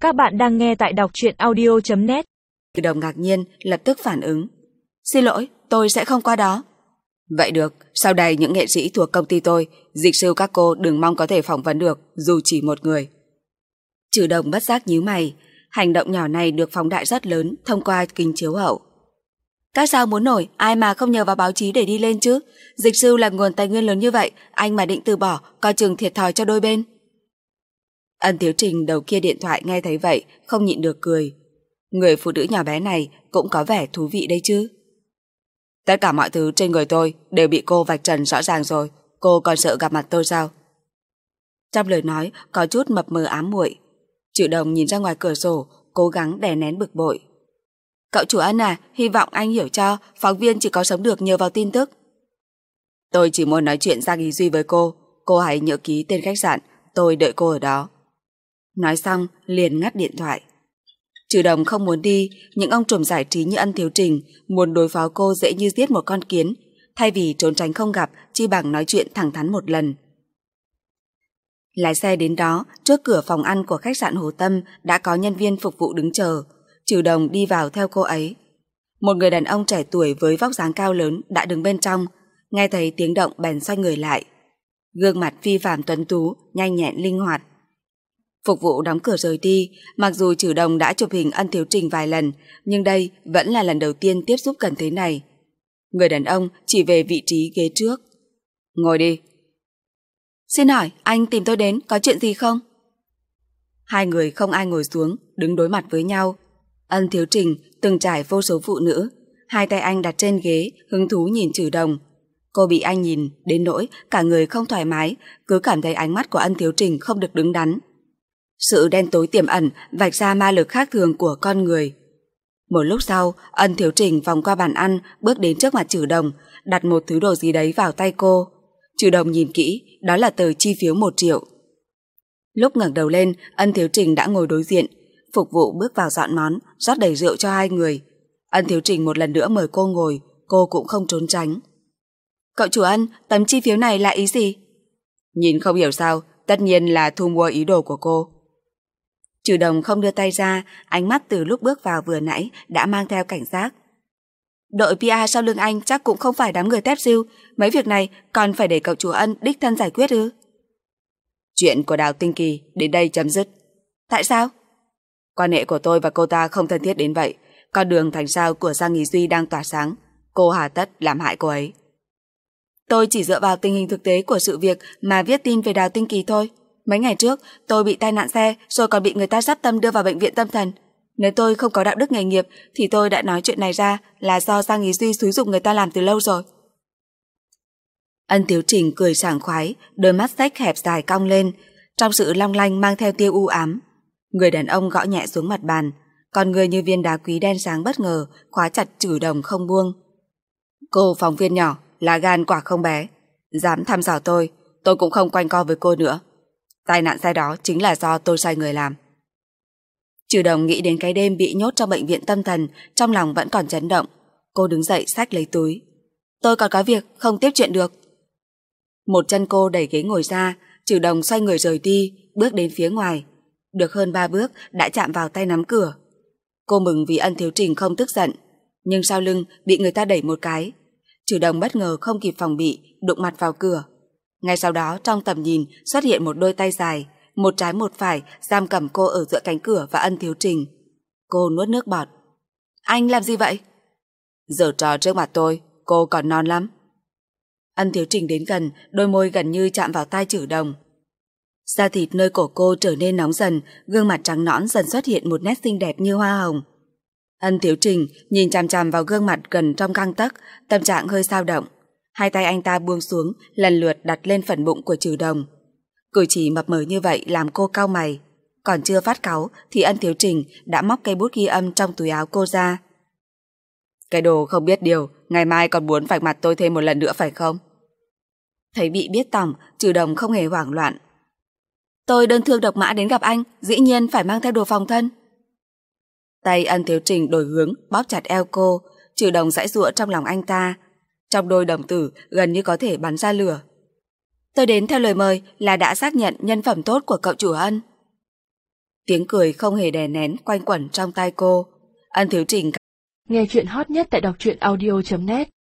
Các bạn đang nghe tại đọc truyện audio.net. Trừ Đồng ngạc nhiên, lập tức phản ứng. Xin lỗi, tôi sẽ không qua đó. Vậy được, sau đây những nghệ sĩ thuộc công ty tôi, dịch sư các cô đừng mong có thể phỏng vấn được, dù chỉ một người. Trừ Đồng bất giác nhíu mày, hành động nhỏ này được phóng đại rất lớn thông qua kính chiếu hậu. Các sao muốn nổi, ai mà không nhờ vào báo chí để đi lên chứ? Dịch sư là nguồn tài nguyên lớn như vậy, anh mà định từ bỏ, coi chừng thiệt thòi cho đôi bên. Ân Thiếu Trình đầu kia điện thoại nghe thấy vậy, không nhịn được cười. Người phụ nữ nhỏ bé này cũng có vẻ thú vị đấy chứ. Tất cả mọi thứ trên người tôi đều bị cô vạch trần rõ ràng rồi, cô còn sợ gặp mặt tôi sao? Trong lời nói có chút mập mờ ám muội. Trừ Đồng nhìn ra ngoài cửa sổ, cố gắng đè nén bực bội. Cậu chủ Ân à, hy vọng anh hiểu cho, phóng viên chỉ có sống được nhờ vào tin tức. Tôi chỉ muốn nói chuyện Giang Ý Duy với cô hãy nhớ ký tên khách sạn, tôi đợi cô ở đó. Nói xong liền ngắt điện thoại. Trừ Đồng không muốn đi, những ông trùm giải trí như Ân Thiếu Trình muốn đối phó cô dễ như giết một con kiến, thay vì trốn tránh không gặp, chi bằng nói chuyện thẳng thắn một lần. Lái xe đến đó, trước cửa phòng ăn của khách sạn Hồ Tâm đã có nhân viên phục vụ đứng chờ. Trừ Đồng đi vào theo cô ấy. Một người đàn ông trẻ tuổi với vóc dáng cao lớn đã đứng bên trong, nghe thấy tiếng động bèn xoay người lại. Gương mặt phi phàm tuấn tú, nhanh nhẹn linh hoạt. Phục vụ đóng cửa rời đi, mặc dù Trừ Đồng đã chụp hình Ân Thiếu Trình vài lần, nhưng đây vẫn là lần đầu tiên tiếp xúc gần thế này. Người đàn ông chỉ về vị trí ghế trước. Ngồi đi. Xin hỏi, anh tìm tôi đến, có chuyện gì không? Hai người không ai ngồi xuống, đứng đối mặt với nhau. Ân Thiếu Trình từng trải vô số phụ nữ, hai tay anh đặt trên ghế, hứng thú nhìn Trừ Đồng. Cô bị anh nhìn, đến nỗi cả người không thoải mái, cứ cảm thấy ánh mắt của Ân Thiếu Trình không được đứng đắn. Sự đen tối tiềm ẩn vạch ra ma lực khác thường của con người. Một lúc sau, Ân Thiếu Trình vòng qua bàn ăn, bước đến trước mặt Trừ Đồng, đặt một thứ đồ gì đấy vào tay cô. Trừ Đồng nhìn kỹ, đó là tờ chi phiếu 1 triệu. Lúc ngẩng đầu lên, Ân Thiếu Trình đã ngồi đối diện. Phục vụ bước vào dọn món, rót đầy rượu cho hai người. Ân Thiếu Trình một lần nữa mời cô ngồi, cô cũng không trốn tránh. Cậu chủ Ân, tấm chi phiếu này là ý gì? Nhìn không hiểu sao, tất nhiên là thu mua ý đồ của cô. Trừ Đồng không đưa tay ra, ánh mắt từ lúc bước vào vừa nãy đã mang theo cảnh giác. Đội PR sau lưng anh chắc cũng không phải đám người tép diêu, mấy việc này còn phải để cậu chủ Ân đích thân giải quyết ư? Chuyện của Đào Tinh Kỳ đến đây chấm dứt. Tại sao? Quan hệ của tôi và cô ta không thân thiết đến vậy. Con đường thành sao của Giang Ý Duy đang tỏa sáng, cô hà tất làm hại cô ấy. Tôi chỉ dựa vào tình hình thực tế của sự việc mà viết tin về Đào Tinh Kỳ thôi. Mấy ngày trước tôi bị tai nạn xe, rồi còn bị người ta dắt tâm đưa vào bệnh viện tâm thần. Nếu tôi không có đạo đức nghề nghiệp thì tôi đã nói chuyện này ra là do Giang Ý Duy xúi giục người ta làm từ lâu rồi. Ân Thiếu Trình cười sảng khoái, đôi mắt xách hẹp dài cong lên, trong sự long lanh mang theo tia u ám. Người đàn ông gõ nhẹ xuống mặt bàn, còn người như viên đá quý đen sáng bất ngờ khóa chặt Trừ Đồng không buông. Cô phóng viên nhỏ, là gan quả không bé, dám thăm dò tôi cũng không quanh co với cô nữa. Tai nạn xe đó chính là do tôi sai người làm. Trừ Đồng nghĩ đến cái đêm bị nhốt trong bệnh viện tâm thần, trong lòng vẫn còn chấn động. Cô đứng dậy xách lấy túi. Tôi còn có việc, không tiếp chuyện được. Một chân cô đẩy ghế ngồi ra, Trừ Đồng xoay người rời đi, bước đến phía ngoài. Được hơn 3 bước đã chạm vào tay nắm cửa. Cô mừng vì Ân Thiếu Trình không tức giận, nhưng sau lưng bị người ta đẩy một cái. Trừ Đồng bất ngờ không kịp phòng bị, đụng mặt vào cửa. Ngay sau đó trong tầm nhìn xuất hiện một đôi tay dài, một trái một phải giam cầm cô ở giữa cánh cửa và Ân Thiếu Trình. Cô nuốt nước bọt. Anh làm gì vậy? Giở trò trước mặt tôi, cô còn non lắm. Ân Thiếu Trình đến gần, đôi môi gần như chạm vào tai Trừ Đồng. Da thịt nơi cổ cô trở nên nóng dần, gương mặt trắng nõn dần xuất hiện một nét xinh đẹp như hoa hồng. Ân Thiếu Trình nhìn chằm chằm vào gương mặt gần trong gang tấc, tâm trạng hơi dao động. Hai tay anh ta buông xuống, lần lượt đặt lên phần bụng của Trừ Đồng. Cử chỉ mập mờ như vậy làm cô cau mày. Còn chưa phát cáu thì Ân Thiếu Trình đã móc cây bút ghi âm trong túi áo cô ra. Cái đồ không biết điều, ngày mai còn muốn vạch mặt tôi thêm một lần nữa phải không? Thấy bị biết tỏng, Trừ Đồng không hề hoảng loạn. Tôi đơn thương độc mã đến gặp anh, dĩ nhiên phải mang theo đồ phòng thân. Tay Ân Thiếu Trình đổi hướng, bóp chặt eo cô. Trừ Đồng giãy giụa trong lòng anh ta. Trong đôi đồng tử gần như có thể bắn ra lửa. Tôi đến theo lời mời là đã xác nhận nhân phẩm tốt của cậu chủ Ân. Tiếng cười không hề đè nén quanh quẩn trong tai cô. Ân Thiếu Trình nghe chuyện hot nhất tại đọc truyện audio.net